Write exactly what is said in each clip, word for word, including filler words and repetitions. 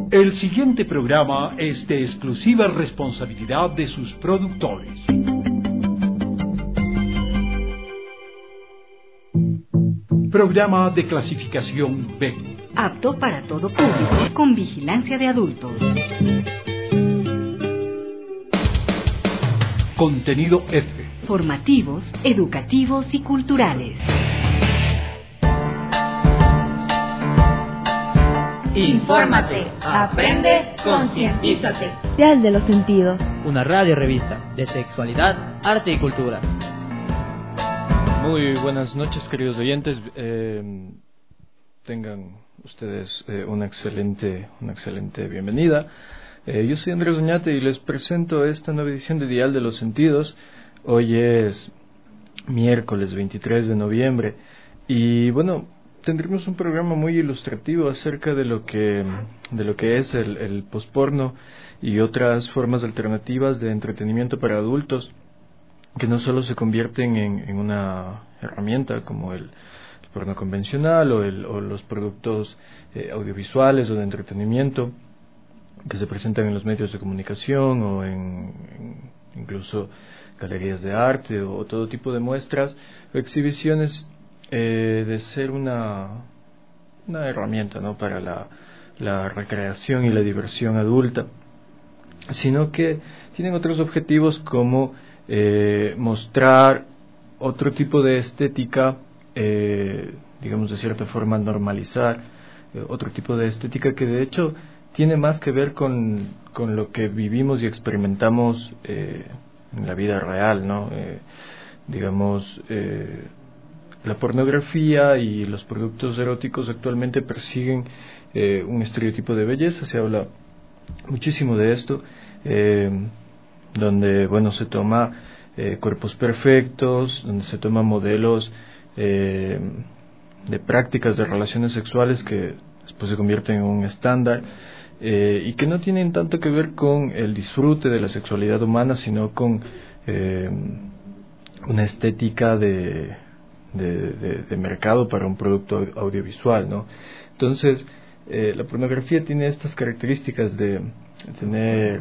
El siguiente programa es de exclusiva responsabilidad de sus productores. Programa de clasificación B. Apto para todo público con vigilancia de adultos. Contenido F. Formativos, educativos y culturales. Infórmate, aprende, concientízate. Dial de los Sentidos. Una radio revista de sexualidad, arte y cultura. Muy buenas noches, queridos oyentes. Eh, tengan ustedes eh, una excelente, una excelente bienvenida. Eh, yo soy Andrés Oñate y les presento esta nueva edición de Dial de los Sentidos. Hoy es miércoles veintitrés de noviembre y bueno, tendremos un programa muy ilustrativo acerca de lo que de lo que es el, el posporno y otras formas alternativas de entretenimiento para adultos que no solo se convierten en, en una herramienta como el, el porno convencional o, el, o los productos eh, audiovisuales o de entretenimiento que se presentan en los medios de comunicación o en, en incluso galerías de arte o, o todo tipo de muestras o exhibiciones eh, de ser una, una herramienta, ¿no?, para la, la recreación y la diversión adulta, sino que tienen otros objetivos como eh, mostrar otro tipo de estética, eh, digamos de cierta forma normalizar eh, otro tipo de estética que de hecho tiene más que ver con, con lo que vivimos y experimentamos eh, en la vida real, ¿no? Eh, digamos, eh, la pornografía y los productos eróticos actualmente persiguen eh, un estereotipo de belleza, se habla muchísimo de esto, eh, donde, bueno, se toma eh, cuerpos perfectos, donde se toman modelos eh, de prácticas de relaciones sexuales que después se convierten en un estándar, Eh, y que no tienen tanto que ver con el disfrute de la sexualidad humana, sino con eh, una estética de, de, de, de mercado para un producto audiovisual, ¿no? Entonces, eh, la pornografía tiene estas características de tener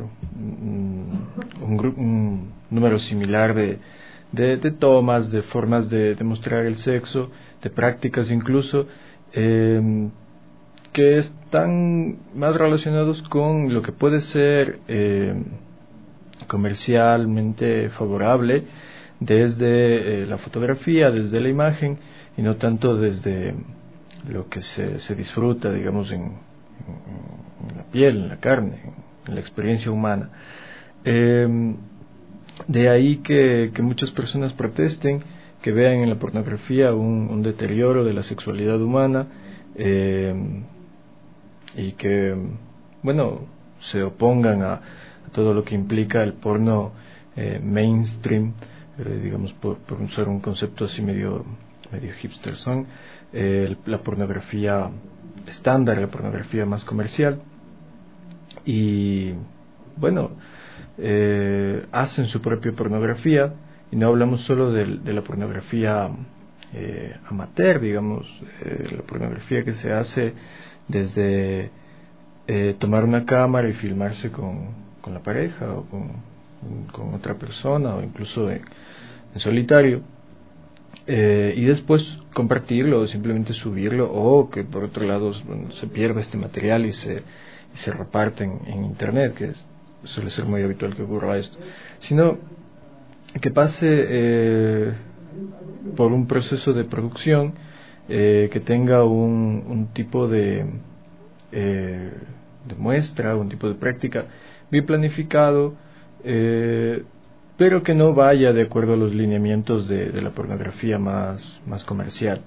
un, un, gru- un número similar de, de, de tomas, de formas de, de mostrar el sexo, de prácticas incluso, eh, que están más relacionados con lo que puede ser eh, comercialmente favorable desde eh, la fotografía, desde la imagen, y no tanto desde lo que se, se disfruta, digamos, en, en, en la piel, en la carne, en la experiencia humana. Eh, de ahí que, que muchas personas protesten, que vean en la pornografía un, un deterioro de la sexualidad humana, eh, y que, bueno, se opongan a, a todo lo que implica el porno eh, mainstream, eh, digamos, por, por usar un concepto así medio, medio hipster son, eh, la pornografía estándar, la pornografía más comercial, y, bueno, eh, hacen su propia pornografía, y no hablamos solo de, de la pornografía eh, amateur, digamos, eh, la pornografía que se hace desde eh, tomar una cámara y filmarse con, con la pareja o con, con otra persona o incluso en, en solitario, eh, y después compartirlo o simplemente subirlo, o que por otro lado, bueno, se pierda este material y se, y se reparte en, en internet, que es, suele ser muy habitual que ocurra esto, sino que pase eh, por un proceso de producción, Eh, que tenga un, un tipo de, eh, de muestra, un tipo de práctica bien planificado, eh, pero que no vaya de acuerdo a los lineamientos de, de la pornografía más, más comercial.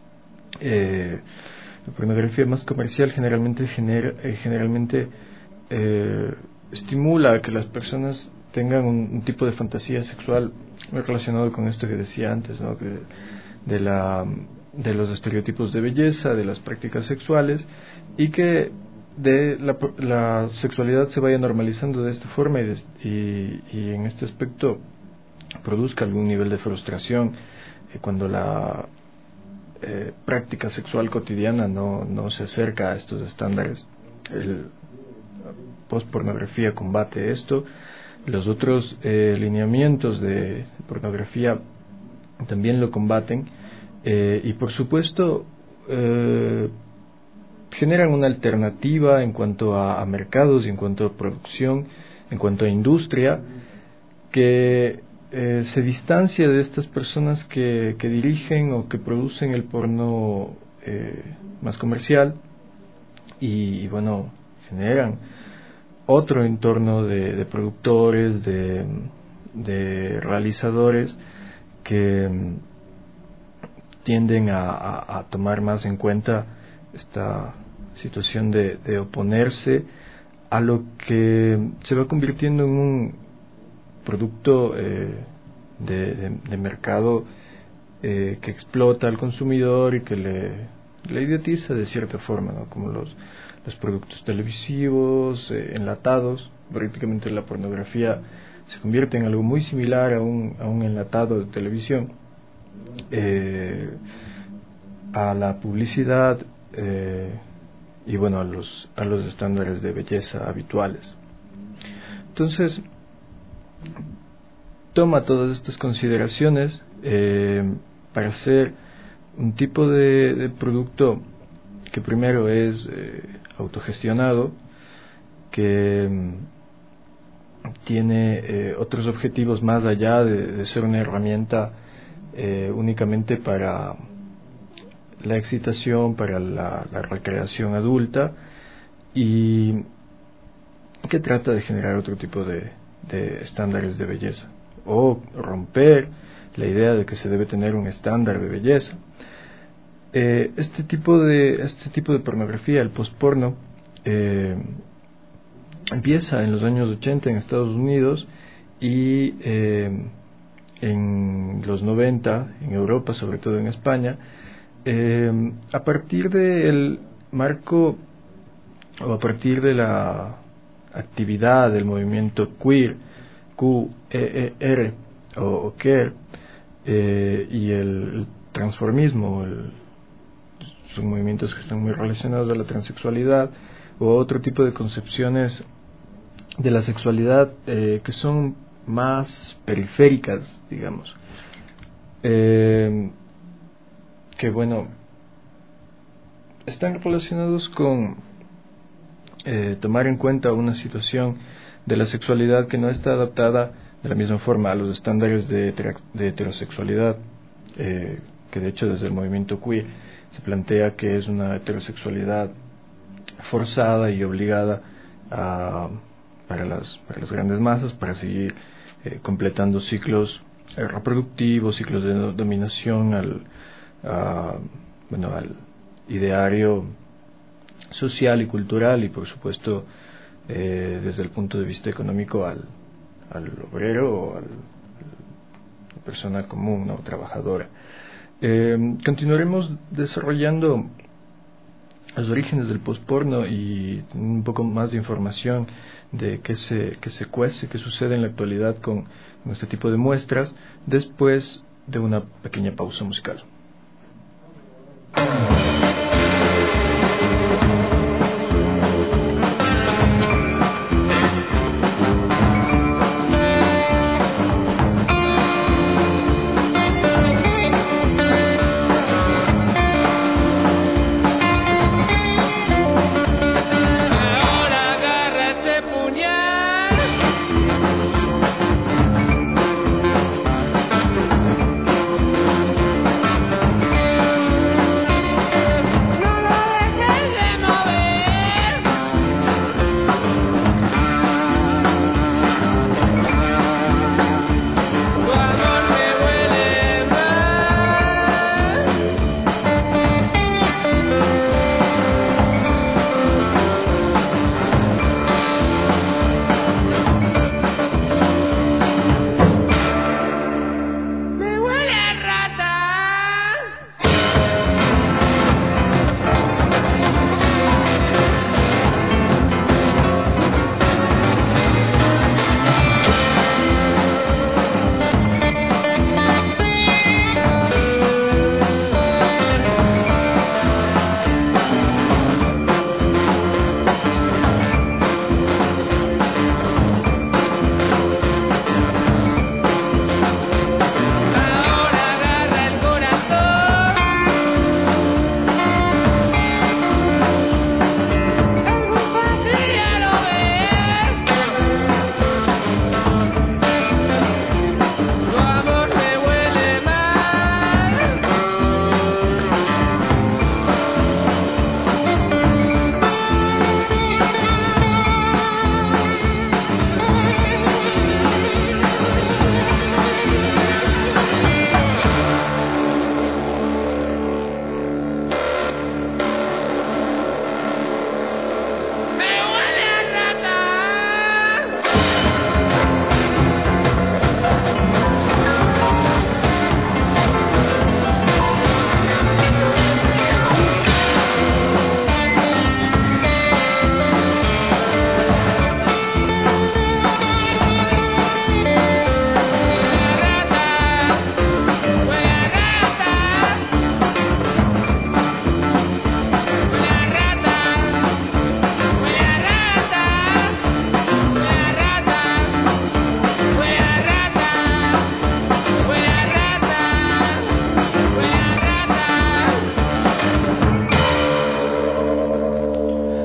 Eh, la pornografía más comercial generalmente, genera, eh, generalmente eh, estimula a que las personas tengan un, un tipo de fantasía sexual muy relacionado con esto que decía antes, ¿no?, que de la de los estereotipos de belleza, de las prácticas sexuales, y que de la, la sexualidad se vaya normalizando de esta forma y, de, y, y en este aspecto produzca algún nivel de frustración eh, cuando la eh, práctica sexual cotidiana no, no se acerca a estos estándares. El, postpornografía combate esto. Los otros eh, lineamientos de pornografía también lo combaten, eh, y por supuesto eh, generan una alternativa en cuanto a, a mercados y en cuanto a producción, en cuanto a industria, que eh, se distancia de estas personas que, que dirigen o que producen el porno eh, más comercial, y, y bueno, generan otro entorno de, de productores, de, de realizadores que um, tienden a, a, a tomar más en cuenta esta situación de, de oponerse a lo que se va convirtiendo en un producto eh, de, de, de mercado eh, que explota al consumidor y que le, le idiotiza de cierta forma, ¿no? Como los los productos televisivos, eh, enlatados. Prácticamente la pornografía se convierte en algo muy similar a un, a un enlatado de televisión, eh, a la publicidad eh, y bueno, a los, a los estándares de belleza habituales. Entonces, toma todas estas consideraciones eh, para hacer un tipo de, de producto que primero es eh, autogestionado, que mm, tiene eh, otros objetivos más allá de, de ser una herramienta eh, únicamente para la excitación, para la, la recreación adulta, y que trata de generar otro tipo de, de estándares de belleza, o romper la idea de que se debe tener un estándar de belleza. Eh, este tipo de este tipo de pornografía, el postporno, eh, empieza en los años ochenta en Estados Unidos y eh, en los noventa en Europa, sobre todo en España, eh, a partir del marco o a partir de la actividad del movimiento queer, Q E E R o, o queer, eh, y el, el transformismo, el son movimientos que están muy relacionados a la transexualidad o a otro tipo de concepciones de la sexualidad eh, que son más periféricas, digamos, eh, que bueno, están relacionados con eh, tomar en cuenta una situación de la sexualidad que no está adaptada de la misma forma a los estándares de, de heterosexualidad, eh, que de hecho desde el movimiento queer se plantea que es una heterosexualidad forzada y obligada a, para, las, para las grandes masas, para seguir eh, completando ciclos eh, reproductivos, ciclos de no, dominación al, a, bueno, al ideario social y cultural, y por supuesto eh, desde el punto de vista económico al, al obrero o al, a la persona común, ¿no? Trabajadora. Eh, continuaremos desarrollando los orígenes del postporno y un poco más de información de qué se, qué se cuece, qué sucede en la actualidad con, con este tipo de muestras, después de una pequeña pausa musical.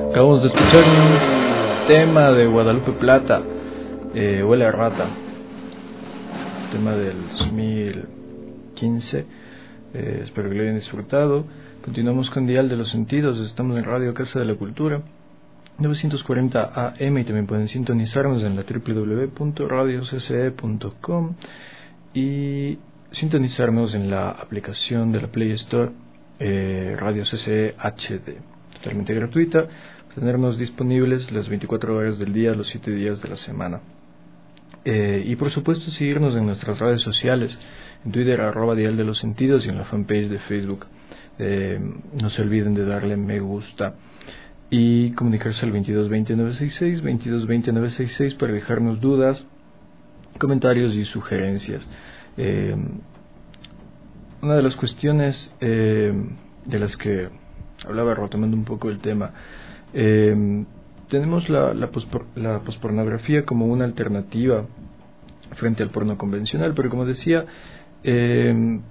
Acabamos de escuchar un tema de Guadalupe Plata, eh, Huele a Rata, tema del dos mil quince. Eh, espero que lo hayan disfrutado. Continuamos con Dial de los Sentidos. Estamos en Radio Casa de la Cultura novecientos cuarenta A M y también pueden sintonizarnos en la doble u doble u doble u punto radio c c e punto com y sintonizarnos en la aplicación de la Play Store, eh, Radio C C E H D, totalmente gratuita. Tenernos disponibles las veinticuatro horas del día, los siete días de la semana. Eh, y por supuesto seguirnos en nuestras redes sociales, en Twitter arroba Dial de los Sentidos y en la fanpage de Facebook. Eh, no se olviden de darle me gusta y comunicarse al veintidós veinte nueve sesenta y seis, veintidós veinte nueve sesenta y seis para dejarnos dudas, comentarios y sugerencias. Eh, una de las cuestiones eh, de las que hablaba, retomando un poco el tema, eh, tenemos la, la, pospor, la pospornografía como una alternativa frente al porno convencional, pero como decía, eh,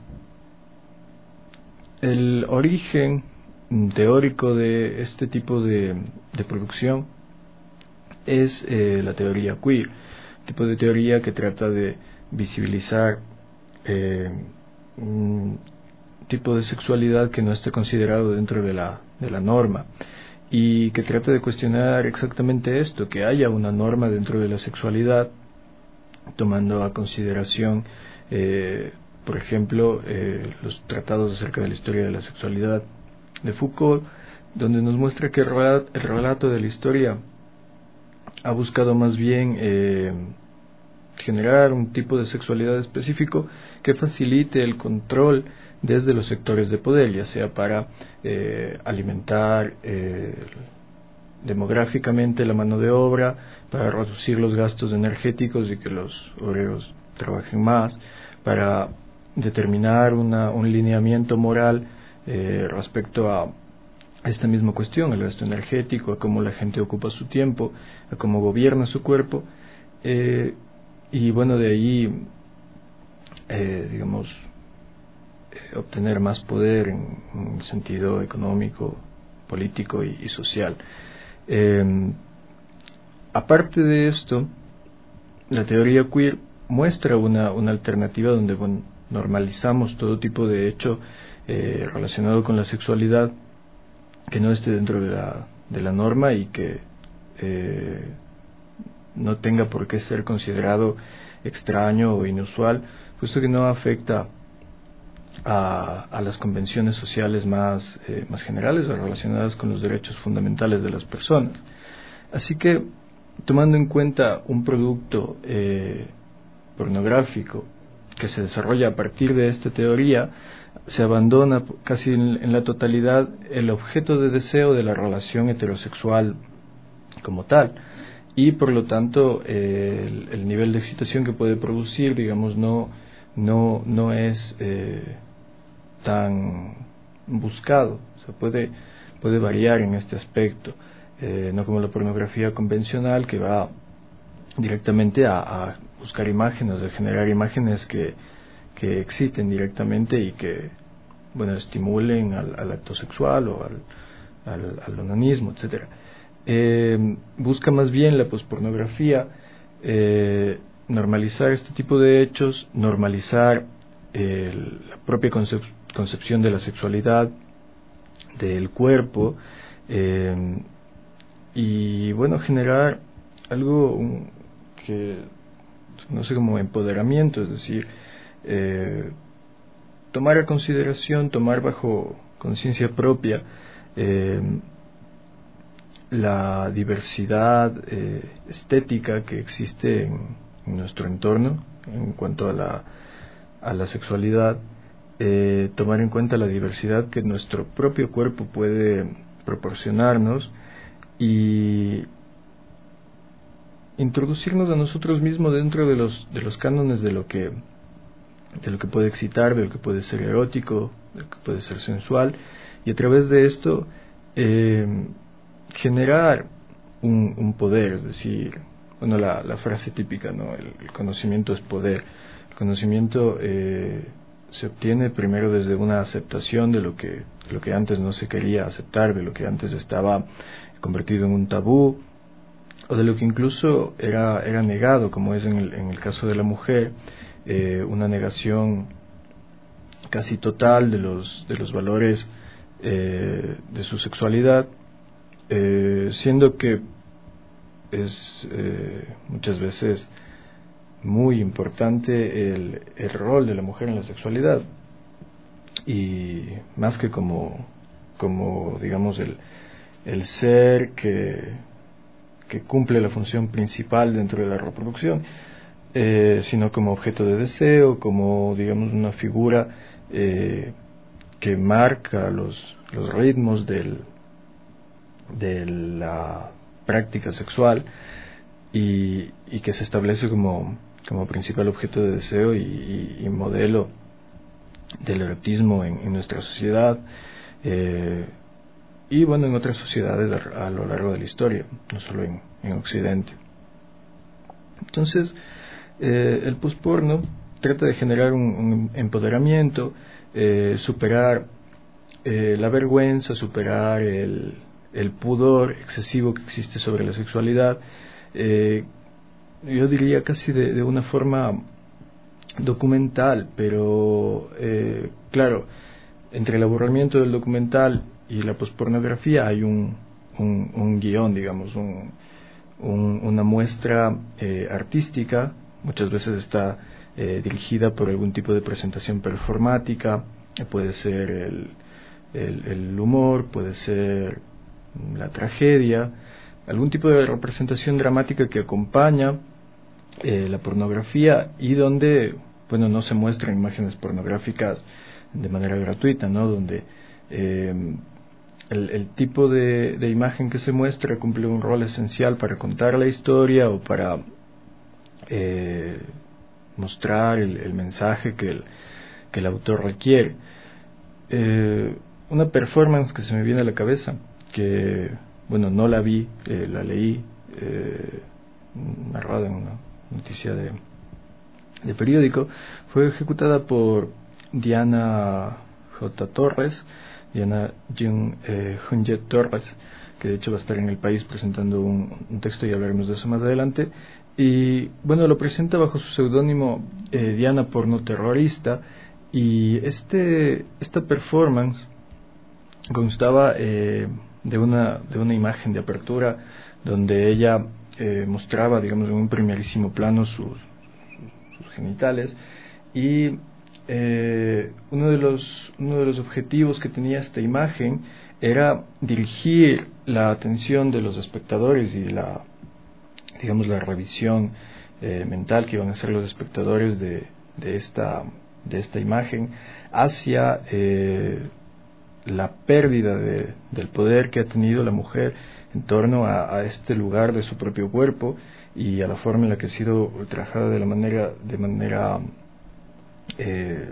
el origen teórico de este tipo de, de producción es eh, la teoría queer, tipo de teoría que trata de visibilizar eh, un tipo de sexualidad que no esté considerado dentro de la, de la norma, y que trata de cuestionar exactamente esto, que haya una norma dentro de la sexualidad, tomando a consideración eh, por ejemplo eh, los tratados acerca de la historia de la sexualidad de Foucault, donde nos muestra que el relato, el relato de la historia ha buscado más bien eh, generar un tipo de sexualidad específico que facilite el control desde los sectores de poder, ya sea para eh, alimentar eh, demográficamente la mano de obra, para reducir los gastos energéticos y que los obreros trabajen más, para determinar una, un lineamiento moral eh, respecto a esta misma cuestión, el gasto energético, a cómo la gente ocupa su tiempo, a cómo gobierna su cuerpo, eh, y bueno, de ahí, eh, digamos, eh, obtener más poder en, en el sentido económico, político y, y social. Eh, aparte de esto, la teoría queer muestra una, una alternativa donde, bueno, normalizamos todo tipo de hecho eh, relacionado con la sexualidad que no esté dentro de la, de la norma y que eh, no tenga por qué ser considerado extraño o inusual, puesto que no afecta a, a las convenciones sociales más, eh, más generales o relacionadas con los derechos fundamentales de las personas. Así que, tomando en cuenta un producto eh, pornográfico que se desarrolla a partir de esta teoría, se abandona casi en, en la totalidad el objeto de deseo de la relación heterosexual como tal, y por lo tanto eh, el, el nivel de excitación que puede producir, digamos, no, no, no es eh, tan buscado. O sea, puede, puede variar en este aspecto, eh, no como la pornografía convencional, que va directamente a, a buscar imágenes, a generar imágenes que, que exciten directamente y que, bueno, estimulen al, al acto sexual o al, al, al onanismo, etcétera. Eh, busca más bien la pospornografía eh, normalizar este tipo de hechos, normalizar eh, la propia concep concepción de la sexualidad, del cuerpo, eh, y bueno, generar algo un, que no sé, como empoderamiento, es decir, eh, tomar a consideración, tomar bajo conciencia propia eh, la diversidad eh, estética que existe en, en nuestro entorno en cuanto a la, a la sexualidad, eh, tomar en cuenta la diversidad que nuestro propio cuerpo puede proporcionarnos y introducirnos a nosotros mismos dentro de los, de los cánones de lo que de lo que puede excitar, de lo que puede ser erótico, de lo que puede ser sensual, y a través de esto eh, generar un, un poder, es decir, bueno, la, la frase típica, ¿no? El, el conocimiento es poder. El conocimiento eh, se obtiene primero desde una aceptación de lo que, de lo que antes no se quería aceptar, de lo que antes estaba convertido en un tabú, o de lo que incluso era, era negado, como es en el, en el caso de la mujer, eh, una negación casi total de los, de los valores eh, de su sexualidad, eh, siendo que es eh, muchas veces muy importante el, el rol de la mujer en la sexualidad, y más que como, como digamos, el, el ser que que cumple la función principal dentro de la reproducción, eh, sino como objeto de deseo, como, digamos, una figura eh, que marca los, los ritmos del, de la práctica sexual, y, y que se establece como, como principal objeto de deseo y, y, y modelo del erotismo en, en nuestra sociedad, eh, y bueno, en otras sociedades a, a lo largo de la historia, no solo en, en Occidente. Entonces, eh, el posporno trata de generar un, un empoderamiento, eh, superar eh, la vergüenza, superar el, el pudor excesivo que existe sobre la sexualidad, eh, yo diría casi de, de una forma documental, pero eh, claro, entre el aburrimiento del documental y la pospornografía hay un, un, un guión, digamos, un, un, una muestra eh, artística. Muchas veces está eh, dirigida por algún tipo de presentación performática, eh, puede ser el, el, el humor, puede ser la tragedia, algún tipo de representación dramática que acompaña eh, la pornografía, y donde, bueno, no se muestran imágenes pornográficas de manera gratuita, ¿no? Donde eh, el, el tipo de, de imagen que se muestra cumple un rol esencial para contar la historia o para eh, mostrar el, el mensaje que el, que el autor requiere. Eh, una performance que se me viene a la cabeza, que, bueno, no la vi, eh, la leí eh, narrada en una noticia de, de periódico, fue ejecutada por Diana J. Torres, Diana Jun, eh, Junjet Torres, que de hecho va a estar en el país presentando un, un texto, y hablaremos de eso más adelante. Y bueno, lo presenta bajo su seudónimo eh, Diana Porno Terrorista, y este esta performance constaba eh, de una de una imagen de apertura donde ella eh, mostraba, digamos, en un primerísimo plano sus, sus, sus genitales, y Eh, uno de los uno de los objetivos que tenía esta imagen era dirigir la atención de los espectadores y la, digamos, la revisión eh, mental que iban a hacer los espectadores de, de esta de esta imagen hacia eh, la pérdida de, del poder que ha tenido la mujer en torno a, a este lugar de su propio cuerpo, y a la forma en la que ha sido ultrajada de la manera de manera Eh,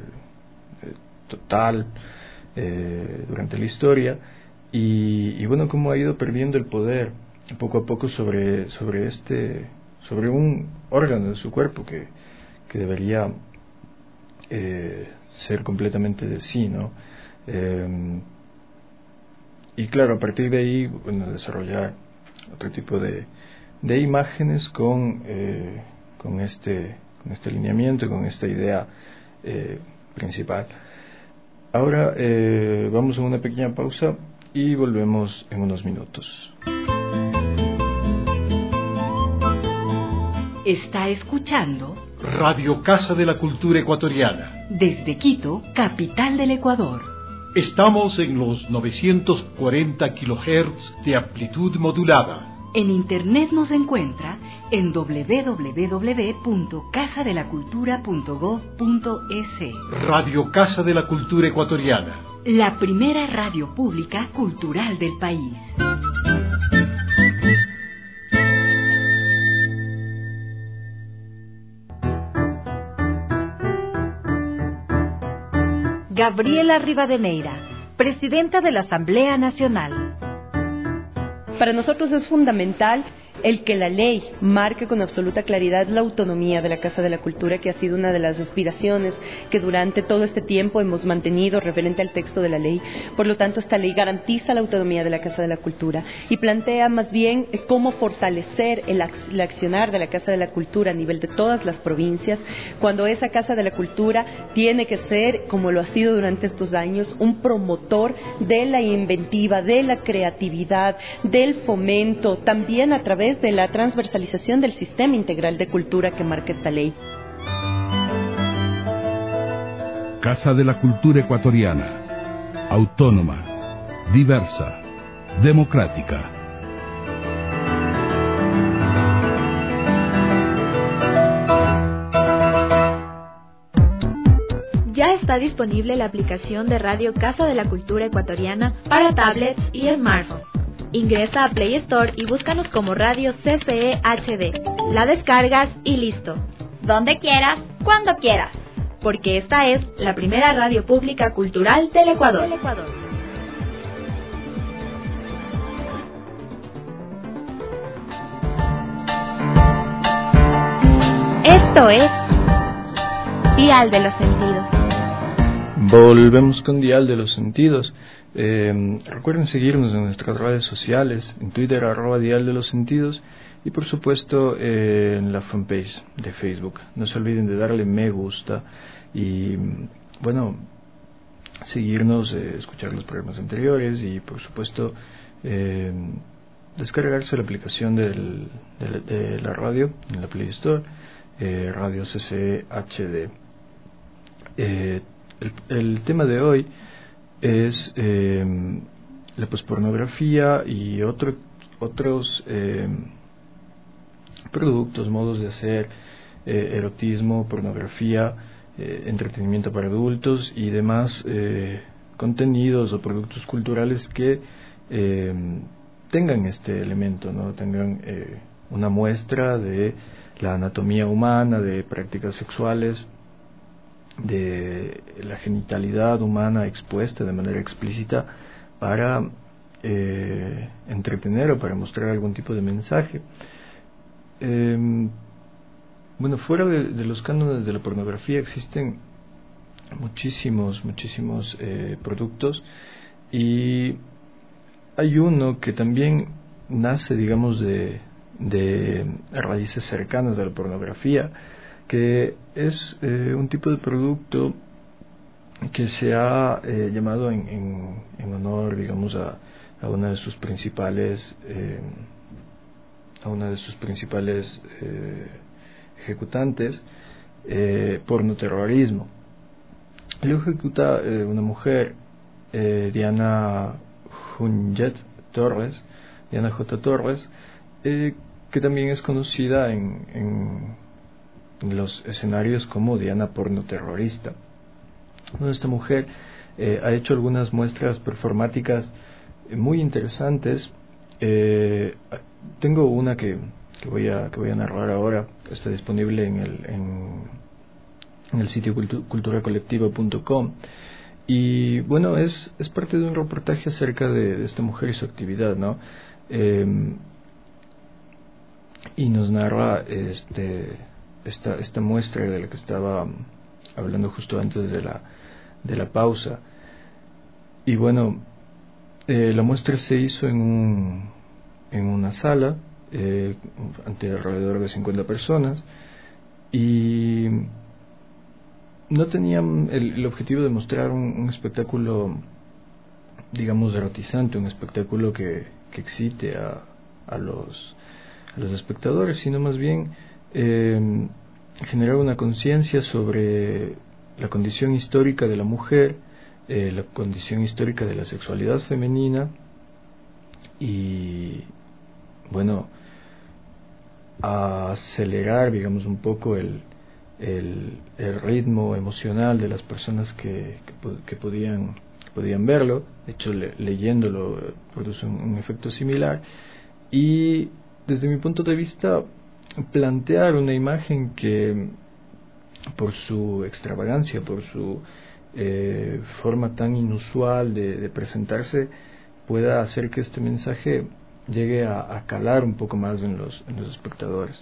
total eh, durante la historia, y, y bueno, cómo ha ido perdiendo el poder poco a poco sobre sobre este sobre un órgano de su cuerpo que, que debería eh, ser completamente de sí, ¿no? Eh, y claro, a partir de ahí, bueno, desarrollar otro tipo de, de imágenes con eh, con este con este alineamiento, con esta idea Eh, principal. Ahora eh, vamos a una pequeña pausa y volvemos en unos minutos. Está escuchando Radio Casa de la Cultura Ecuatoriana. desde Quito, capital del Ecuador. Estamos en los novecientos cuarenta kilohertz de amplitud modulada. En internet nos encuentra en doble u doble u doble u punto casa de la cultura punto gob punto es. Radio Casa de la Cultura Ecuatoriana. La primera radio pública cultural del país. Gabriela Rivadeneira, presidenta de la Asamblea Nacional. Para nosotros es fundamental el que la ley marque con absoluta claridad la autonomía de la Casa de la Cultura, que ha sido una de las aspiraciones que durante todo este tiempo hemos mantenido referente al texto de la ley. Por lo tanto, esta ley garantiza la autonomía de la Casa de la Cultura y plantea más bien cómo fortalecer el, el accionar de la Casa de la Cultura a nivel de todas las provincias, cuando esa Casa de la Cultura tiene que ser, como lo ha sido durante estos años, un promotor de la inventiva, de la creatividad, del fomento, también a través de la transversalización del sistema integral de cultura que marca esta ley. Casa de la Cultura Ecuatoriana, autónoma, diversa, democrática. Ya está disponible la aplicación de radio Casa de la Cultura Ecuatoriana para tablets y smartphones. Ingresa a Play Store y búscanos como Radio C C E H D. La descargas y listo. Donde quieras, cuando quieras. Porque esta es la primera radio pública cultural del Ecuador. Del Ecuador. Esto es Dial de los Sentidos. Volvemos con Dial de los Sentidos. Eh, recuerden seguirnos en nuestras redes sociales, en Twitter, arroba Dial de los Sentidos, y por supuesto eh, en la fanpage de Facebook. No se olviden de darle me gusta y, bueno, seguirnos, eh, escuchar los programas anteriores y, por supuesto, eh, descargarse la aplicación del, de, de la radio en la Play Store, eh, Radio C C H D. Eh, el, el tema de hoy es eh, la pospornografía y otro, otros eh, productos, modos de hacer eh, erotismo, pornografía, eh, entretenimiento para adultos y demás eh, contenidos o productos culturales que eh, tengan este elemento, ¿no? Tengan eh, una muestra de la anatomía humana, de prácticas sexuales, de la genitalidad humana expuesta de manera explícita para eh, entretener o para mostrar algún tipo de mensaje. Eh, bueno, fuera de, de los cánones de la pornografía existen muchísimos, muchísimos eh, productos, y hay uno que también nace, digamos, de, de raíces cercanas a la pornografía, que es eh, un tipo de producto que se ha eh, llamado en, en, en honor, digamos, a, a una de sus principales eh, a una de sus principales eh, ejecutantes, eh, pornoterrorismo. Lo ejecuta eh, una mujer, eh, Diana Junjet Torres, Diana J. Torres, eh, que también es conocida en, en en los escenarios como Diana pornoterrorista. Bueno, esta mujer eh, ha hecho algunas muestras performáticas eh, muy interesantes. Eh, tengo una que, que voy a que voy a narrar ahora. Está disponible en el en, en el sitio cultu, cultura colectiva punto com, y bueno, es es parte de un reportaje acerca de, de esta mujer y su actividad, ¿no? Eh, y nos narra este Esta, esta muestra de la que estaba hablando justo antes de la, de la pausa. Y bueno, eh, la muestra se hizo en, un, en una sala eh, ante alrededor de cincuenta personas, y no tenían el, el objetivo de mostrar un, un espectáculo, digamos, erotizante, un espectáculo que, que excite a, a, los, a los espectadores, sino más bien Eh, generar una conciencia sobre la condición histórica de la mujer, eh, la condición histórica de la sexualidad femenina, y bueno, a acelerar, digamos, un poco el, el, el ritmo emocional de las personas que, que, que podían que podían verlo. De hecho, le, leyéndolo eh, produce un, un efecto similar, y desde mi punto de vista plantear una imagen que, por su extravagancia, por su eh, forma tan inusual de, de presentarse, pueda hacer que este mensaje llegue a, a calar un poco más en los, en los espectadores.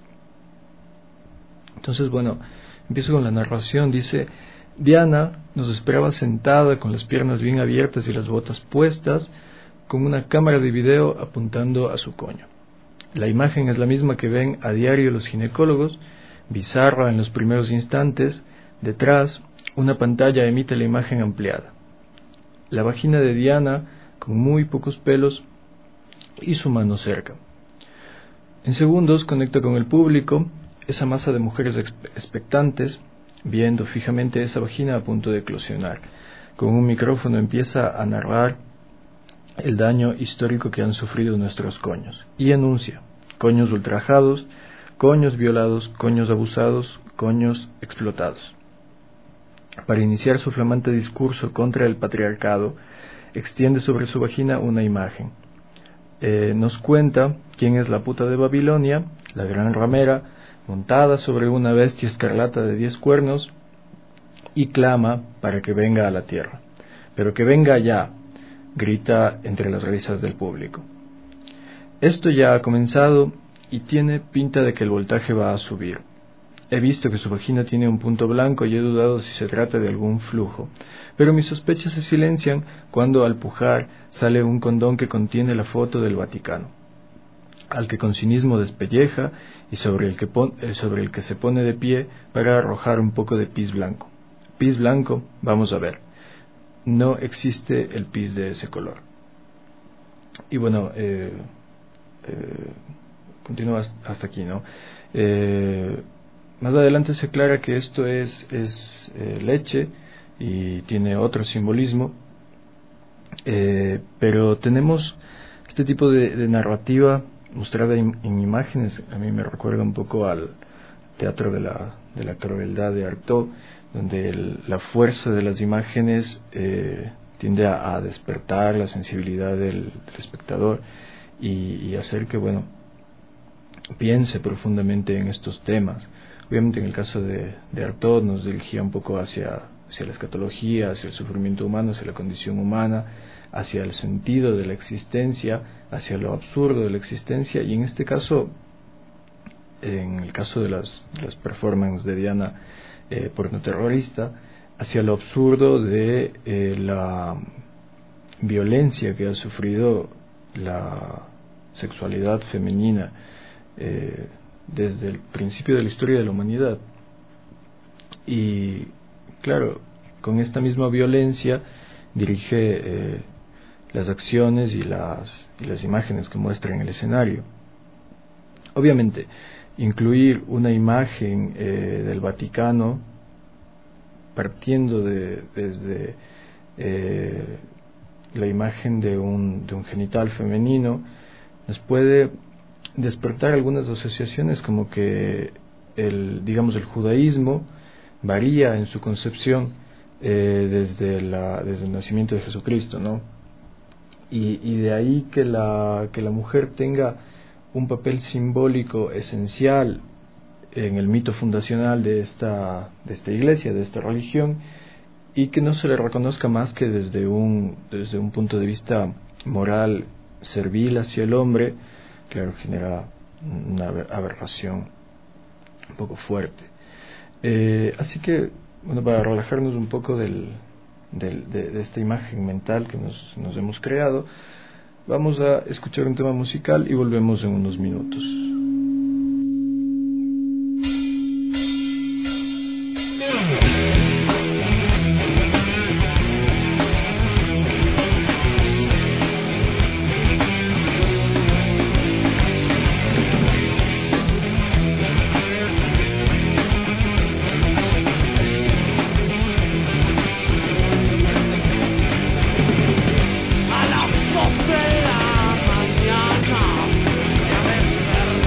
Entonces, bueno, empiezo con la narración. Dice: Diana nos esperaba sentada con las piernas bien abiertas y las botas puestas, con una cámara de video apuntando a su coño. La imagen es la misma que ven a diario los ginecólogos, bizarra en los primeros instantes. Detrás, una pantalla emite la imagen ampliada. La vagina de Diana, con muy pocos pelos, y su mano cerca. En segundos conecta con el público, esa masa de mujeres expectantes, viendo fijamente esa vagina a punto de eclosionar. Con un micrófono empieza a narrar el daño histórico que han sufrido nuestros coños, y anuncia: coños ultrajados, coños violados, coños abusados, coños explotados. Para iniciar su flamante discurso contra el patriarcado, extiende sobre su vagina una imagen. Eh, nos cuenta quién es la puta de Babilonia, la gran ramera, montada sobre una bestia escarlata de diez cuernos, y clama para que venga a la tierra. Pero que venga ya, grita entre las risas del público. Esto ya ha comenzado y tiene pinta de que el voltaje va a subir. He visto que su vagina tiene un punto blanco y he dudado si se trata de algún flujo, pero mis sospechas se silencian cuando al pujar sale un condón que contiene la foto del Vaticano, al que con cinismo despelleja y sobre el que, pon, sobre el que se pone de pie para arrojar un poco de pis blanco. Pis blanco, vamos a ver, no existe el pis de ese color. Y bueno, eh, eh, continúa hasta aquí, ¿no? Eh, Más adelante se aclara que esto es, es eh, leche y tiene otro simbolismo, eh, pero tenemos este tipo de, de narrativa mostrada en, en imágenes. A mí me recuerda un poco al teatro de la, de la crueldad de Artaud, donde el, la fuerza de las imágenes eh, tiende a, a despertar la sensibilidad del, del espectador y, y hacer que, bueno, piense profundamente en estos temas. Obviamente en el caso de, de Artaud nos dirigía un poco hacia, hacia la escatología, hacia el sufrimiento humano, hacia la condición humana, hacia el sentido de la existencia, hacia lo absurdo de la existencia, y en este caso, en el caso de las, de las performances de Diana eh, pornoterrorista, hacia lo absurdo de eh, la violencia que ha sufrido la sexualidad femenina eh, desde el principio de la historia de la humanidad. Y claro, con esta misma violencia dirige eh, las acciones y las, y las imágenes que muestra en el escenario. Obviamente, incluir una imagen eh, del Vaticano partiendo de, desde eh, la imagen de un, de un genital femenino nos puede despertar algunas asociaciones, como que el, digamos, el judaísmo varía en su concepción eh, desde, la, desde el nacimiento de Jesucristo, ¿no? Y, y de ahí que la, que la mujer tenga un papel simbólico esencial en el mito fundacional de esta, de esta iglesia, de esta religión, y que no se le reconozca más que desde un, desde un punto de vista moral servil hacia el hombre. Claro, genera una aberración un poco fuerte. Eh, así que, bueno, para relajarnos un poco del, del, de, de esta imagen mental que nos, nos hemos creado, vamos a escuchar un tema musical y volvemos en unos minutos. A las dos de la mañana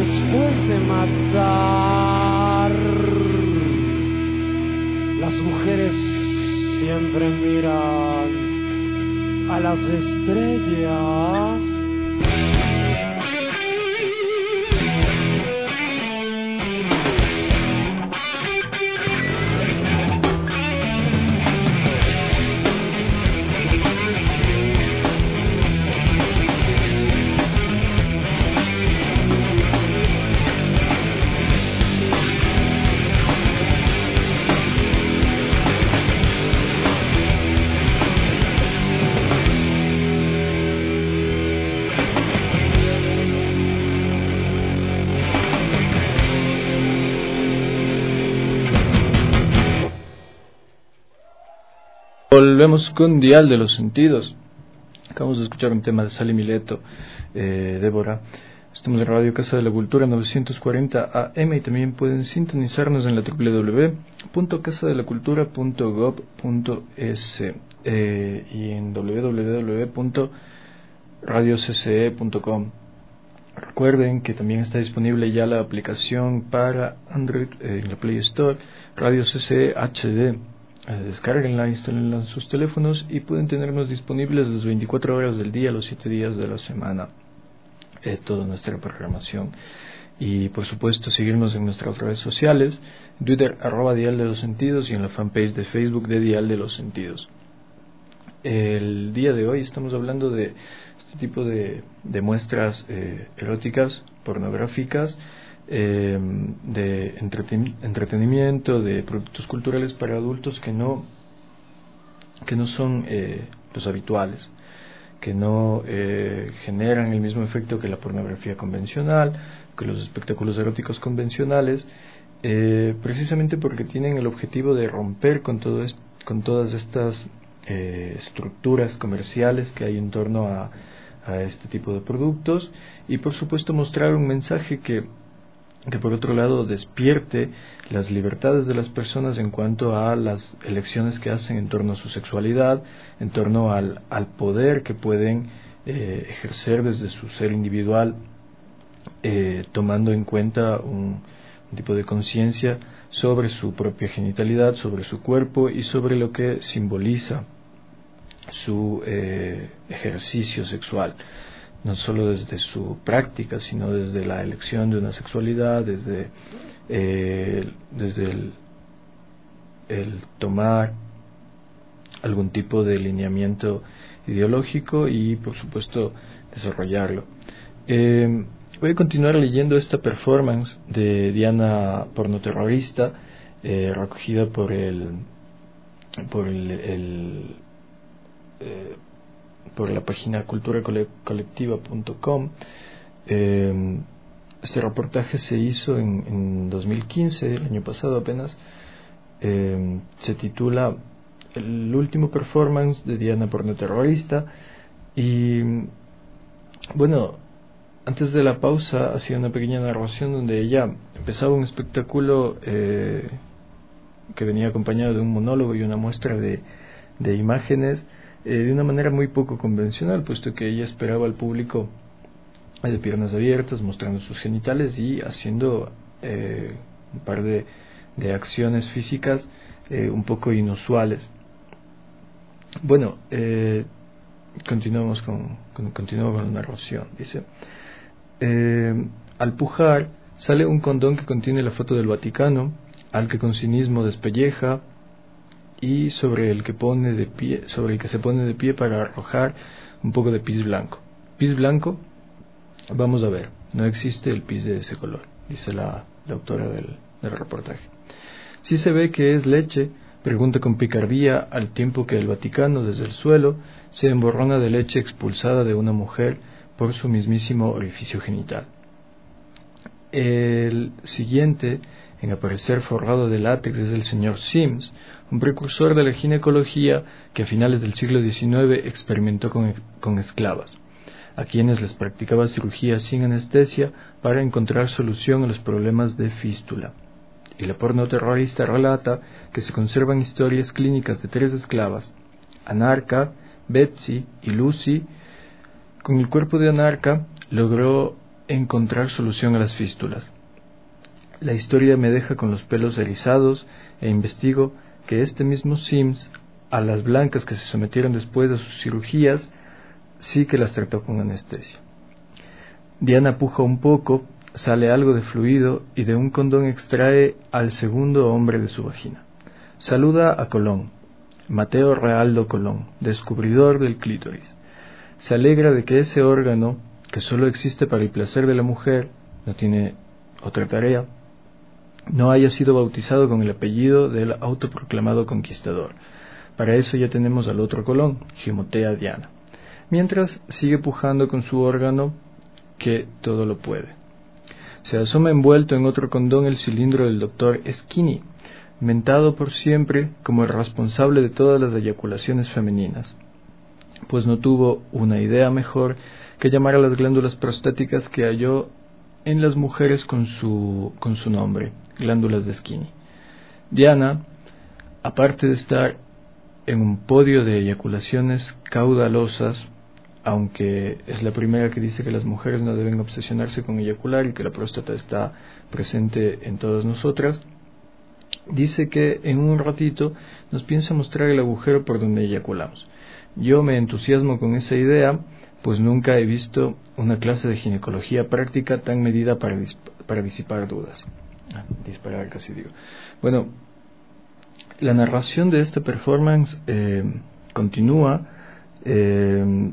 después de matar, las mujeres siempre miran a las estrellas. Volvemos con Dial de los Sentidos. Acabamos de escuchar un tema de Sally Mileto, eh, Débora. Estamos en Radio Casa de la Cultura novecientos cuarenta A M y también pueden sintonizarnos en la doble u doble u doble u punto casa de la cultura punto gob punto es eh, y en doble u doble u doble u punto radio c c e punto com. Recuerden que también está disponible ya la aplicación para Android eh, en la Play Store, Radio C C E H D. Eh, descárguenla, instálenla en sus teléfonos y pueden tenernos disponibles las veinticuatro horas del día, los siete días de la semana, eh, toda nuestra programación. Y por supuesto seguirnos en nuestras redes sociales, Twitter arroba Dial de los Sentidos y en la fanpage de Facebook de Dial de los Sentidos. El día de hoy estamos hablando de este tipo de, de muestras eh, eróticas, pornográficas, Eh, de entreten- entretenimiento, de productos culturales para adultos que no que no son eh, los habituales, que no eh, generan el mismo efecto que la pornografía convencional, que los espectáculos eróticos convencionales, eh, precisamente porque tienen el objetivo de romper con todo est- con todas estas eh, estructuras comerciales que hay en torno a, a este tipo de productos, y por supuesto mostrar un mensaje que que por otro lado despierte las libertades de las personas en cuanto a las elecciones que hacen en torno a su sexualidad, en torno al, al poder que pueden eh, ejercer desde su ser individual, eh, tomando en cuenta un, un tipo de conciencia sobre su propia genitalidad, sobre su cuerpo y sobre lo que simboliza su eh, ejercicio sexual. No solo desde su práctica, sino desde la elección de una sexualidad, desde, eh, desde el, el tomar algún tipo de lineamiento ideológico y, por supuesto, desarrollarlo. Eh, voy a continuar leyendo esta performance de Diana pornoterrorista, eh, recogida por el, por el, el eh, por la página cultura colectiva punto com. Eh, este reportaje se hizo en, en dos mil quince, el año pasado apenas. Eh, se titula El último performance de Diana pornoterrorista. Y bueno, antes de la pausa hacía una pequeña narración donde ella empezaba un espectáculo eh, que venía acompañado de un monólogo y una muestra de, de imágenes, Eh, de una manera muy poco convencional, puesto que ella esperaba al público eh, de piernas abiertas, mostrando sus genitales y haciendo eh, un par de, de acciones físicas eh, un poco inusuales. Bueno, eh, continuamos con, con, continuamos con la narración. Dice, eh, al pujar sale un condón que contiene la foto del Vaticano, al que con cinismo despelleja, y sobre el que pone de pie, sobre el que se pone de pie para arrojar un poco de pis blanco. ¿Pis blanco? Vamos a ver, no existe el pis de ese color, dice la, la autora del, del reportaje. Si se ve que es leche, pregunta con picardía, al tiempo que el Vaticano desde el suelo se emborrona de leche expulsada de una mujer por su mismísimo orificio genital. El siguiente en aparecer forrado de látex es el señor Sims, un precursor de la ginecología que a finales del siglo diecinueve experimentó con, con esclavas, a quienes les practicaba cirugía sin anestesia para encontrar solución a los problemas de fístula. Y la pornoterrorista relata que se conservan historias clínicas de tres esclavas, Anarca, Betsy y Lucy. Con el cuerpo de Anarca logró encontrar solución a las fístulas. La historia me deja con los pelos erizados e investigo que este mismo Sims, a las blancas que se sometieron después de sus cirugías, sí que las trató con anestesia. Diana puja un poco, sale algo de fluido y de un condón extrae al segundo hombre de su vagina. Saluda a Colón, Mateo Realdo Colón, descubridor del clítoris. Se alegra de que ese órgano, que solo existe para el placer de la mujer, no tiene otra tarea, no haya sido bautizado con el apellido del autoproclamado conquistador. Para eso ya tenemos al otro Colón, Gimotea Diana. Mientras sigue pujando con su órgano que todo lo puede. Se asoma envuelto en otro condón el cilindro del doctor Skinny, mentado por siempre como el responsable de todas las eyaculaciones femeninas, pues no tuvo una idea mejor que llamar a las glándulas prostáticas que halló en las mujeres con su, con su nombre, glándulas de Skinny. Diana, aparte de estar en un podio de eyaculaciones caudalosas, aunque es la primera que dice que las mujeres no deben obsesionarse con eyacular y que la próstata está presente en todas nosotras, dice que en un ratito nos piensa mostrar el agujero por donde eyaculamos. Yo me entusiasmo con esa idea, pues nunca he visto una clase de ginecología práctica tan medida para, disp- para disipar dudas. Ah, disparar casi digo. Bueno, la narración de esta performance eh, continúa eh,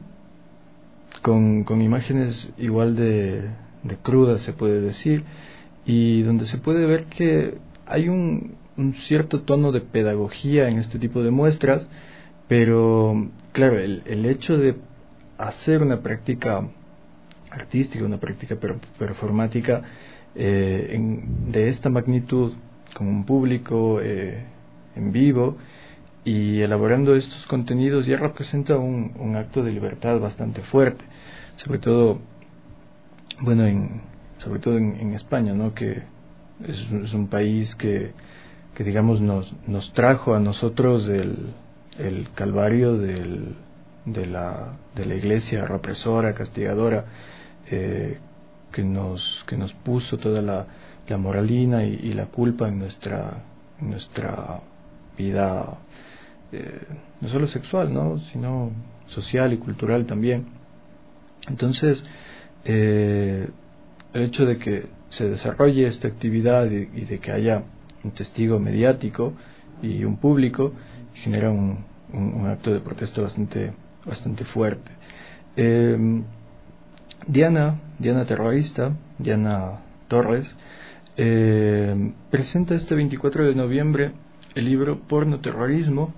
con, con imágenes igual de, de crudas, se puede decir, y donde se puede ver que hay un, un cierto tono de pedagogía en este tipo de muestras, pero claro, el, el hecho de hacer una práctica artística, una práctica per, performática eh, en, de esta magnitud, con un público eh, en vivo y elaborando estos contenidos, ya representa un, un acto de libertad bastante fuerte, sobre todo, bueno, en, sobre todo en, en España, ¿no? Que es, es un país que, que digamos nos, nos trajo a nosotros el, el calvario del, de, la, de la iglesia represora, castigadora, eh, que nos que nos puso toda la, la moralina y, y la culpa en nuestra en nuestra vida, eh, no solo sexual, ¿no? Sino social y cultural también. Entonces, eh, el hecho de que se desarrolle esta actividad y, y de que haya un testigo mediático y un público genera un, un, un acto de protesta bastante bastante fuerte. Eh, Diana, Diana terrorista, Diana Torres, eh, presenta este veinticuatro de noviembre el libro Porno Terrorismo.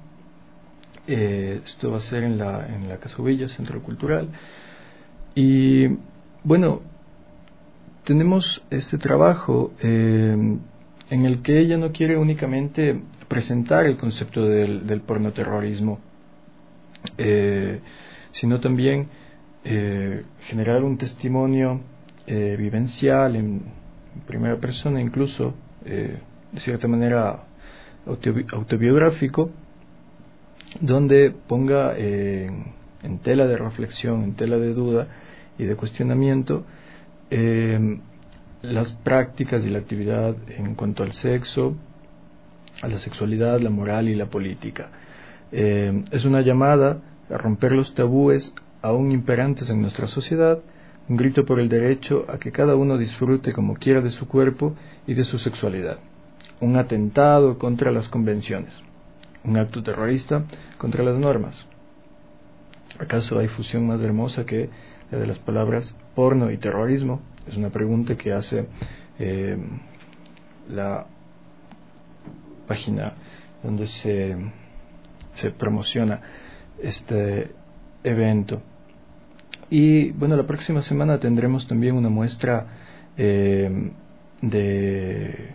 Eh, esto va a ser en la, en la Casa Uvilla, Centro Cultural. Y bueno, tenemos este trabajo eh, en el que ella no quiere únicamente presentar el concepto del, del pornoterrorismo, eh, sino también eh, generar un testimonio eh, vivencial en, en primera persona, incluso eh, de cierta manera autobi- autobiográfico, donde ponga eh, en tela de reflexión, en tela de duda y de cuestionamiento eh, las prácticas y la actividad en cuanto al sexo, a la sexualidad, la moral y la política. Eh, es una llamada a romper los tabúes aún imperantes en nuestra sociedad, un grito por el derecho a que cada uno disfrute como quiera de su cuerpo y de su sexualidad, un atentado contra las convenciones, un acto terrorista contra las normas. ¿Acaso hay fusión más hermosa que la de las palabras porno y terrorismo? Es una pregunta que hace eh, la página donde se, se promociona este evento. Y bueno, la próxima semana tendremos también una muestra eh, de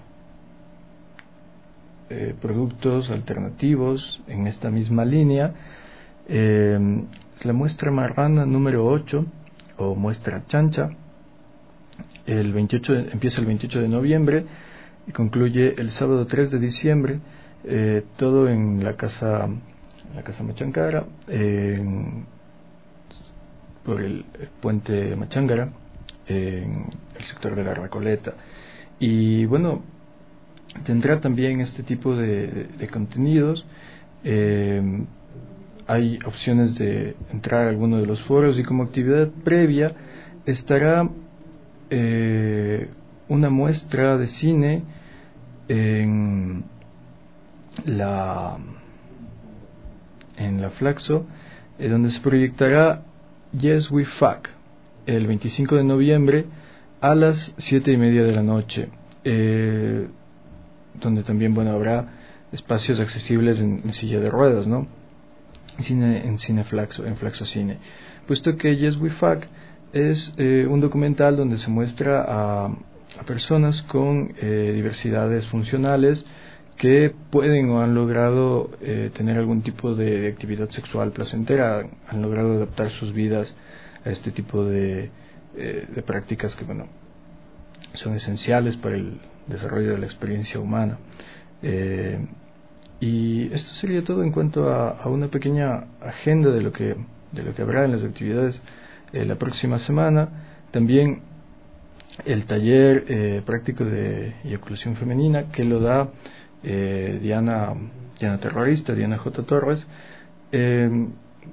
eh, productos alternativos en esta misma línea. Eh, es la muestra marrana número ocho o muestra chancha. El veintiocho de, empieza el veintiocho de noviembre y concluye el sábado tres de diciembre, eh, todo en la casa la casa Machancara, eh, por el, el puente Machangara, en el sector de la Recoleta. Y bueno, tendrá también este tipo de, de, de contenidos. Eh, hay opciones de entrar a alguno de los foros, y como actividad previa estará eh, una muestra de cine en la en la Flaxo, eh, donde se proyectará Yes We Fuck el veinticinco de noviembre a las siete y media de la noche, eh, donde también, bueno, habrá espacios accesibles en, en silla de ruedas, ¿no? Cine, en Cine Flaxo, en Flaxo Cine, puesto que Yes We Fuck es eh, un documental donde se muestra a, a personas con eh, diversidades funcionales que pueden o han logrado eh, tener algún tipo de, de actividad sexual placentera, han logrado adaptar sus vidas a este tipo de, eh, de prácticas que, bueno, son esenciales para el desarrollo de la experiencia humana. Eh, y esto sería todo en cuanto a, a una pequeña agenda de lo que, de lo que habrá en las actividades eh, la próxima semana. También el taller eh, práctico de eyaculación femenina, que lo da Eh, Diana, Diana Terrorista, Diana J. Torres, eh,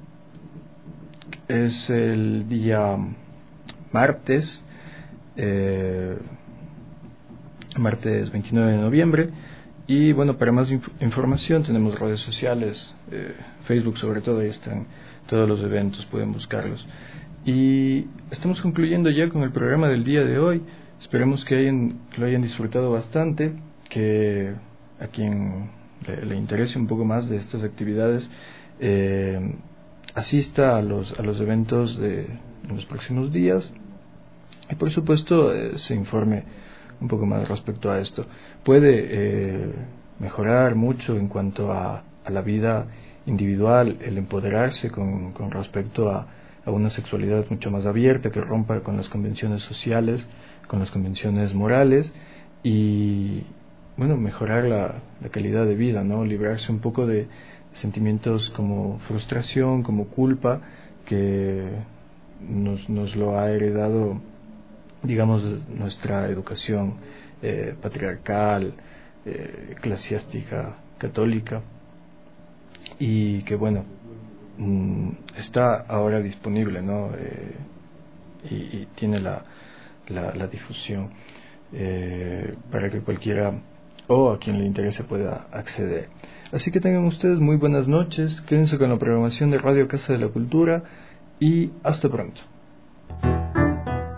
es el día martes, eh, martes veintinueve de noviembre. Y bueno, para más inf- información tenemos redes sociales, eh, Facebook sobre todo, ahí están todos los eventos, pueden buscarlos. Y estamos concluyendo ya con el programa del día de hoy. Esperemos que, hayan, que lo hayan disfrutado bastante, que a quien le, le interese un poco más de estas actividades eh, asista a los a los eventos de, de los próximos días, y por supuesto eh, se informe un poco más respecto a esto. Puede eh, mejorar mucho en cuanto a, a la vida individual, el empoderarse con, con respecto a, a una sexualidad mucho más abierta, que rompa con las convenciones sociales, con las convenciones morales, y bueno, mejorar la, la calidad de vida, ¿no? Librarse un poco de sentimientos como frustración, como culpa, que nos, nos lo ha heredado, digamos, nuestra educación eh, patriarcal, eh, eclesiástica, católica, y que, bueno, mm, está ahora disponible, ¿no? Eh, y, y tiene la, la, la difusión eh, para que cualquiera o a quien le interese pueda acceder. Así que tengan ustedes muy buenas noches, quédense con la programación de Radio Casa de la Cultura y hasta pronto.